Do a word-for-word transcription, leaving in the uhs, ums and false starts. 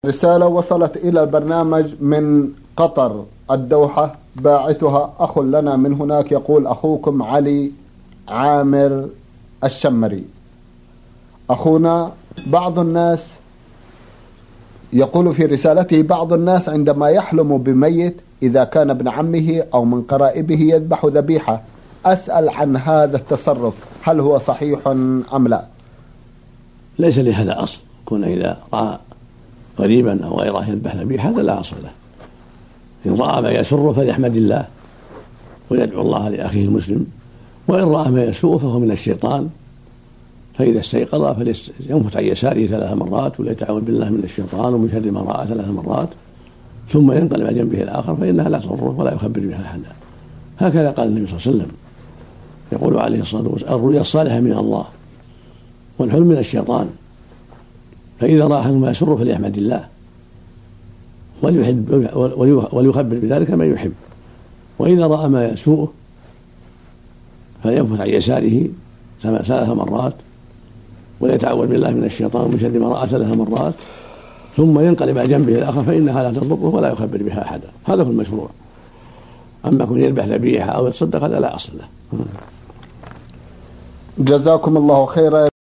رسالة وصلت إلى البرنامج من قطر الدوحة، باعثها أخ لنا من هناك، يقول: أخوكم علي عامر الشمري. أخونا، بعض الناس يقول في رسالته: بعض الناس عندما يحلم بميت إذا كان ابن عمه أو من قرائبه يذبح ذبيحة. أسأل عن هذا التصرف، هل هو صحيح أم لا؟ ليس لهذا أصل، كون إذا رأى قريبا أو غيره يذبح ذبيحة هذا لا أصل له. إن رأى ما يسره فليحمد الله ويدعو الله لأخيه المسلم، وإن رأى ما يسوءه فهو من الشيطان، فإذا استيقظ فلينفث عن يساره ثلاث مرات وليتعوذ بالله من الشيطان ومن شر ما رأى ثلاث مرات، ثم ينقلب على جنبه الآخر فإنها لا تضره ولا يخبر بها أحدا. هكذا قال النبي صلى الله عليه وسلم، يقول عليه الصلاة والسلام: الرؤيا الصالحة من الله والحلم من الشيطان، فإذا رأى ما يسره فليحمد الله وليحب وليخبر بذلك من يحب، وإذا رأى ما يسوءه فلينفث عن يساره ثلاث مرات ويتعوذ بالله من الشيطان ومن شر ما رأى ثلاث مرات، ثم ينقلب على جنبه الآخر فإنها لا تضره ولا يخبر بها أحدا. هذا هو المشروع. أما كن يذبح ذبيحة أو يتصدق هذا لا أصل له. جزاكم الله خيرا.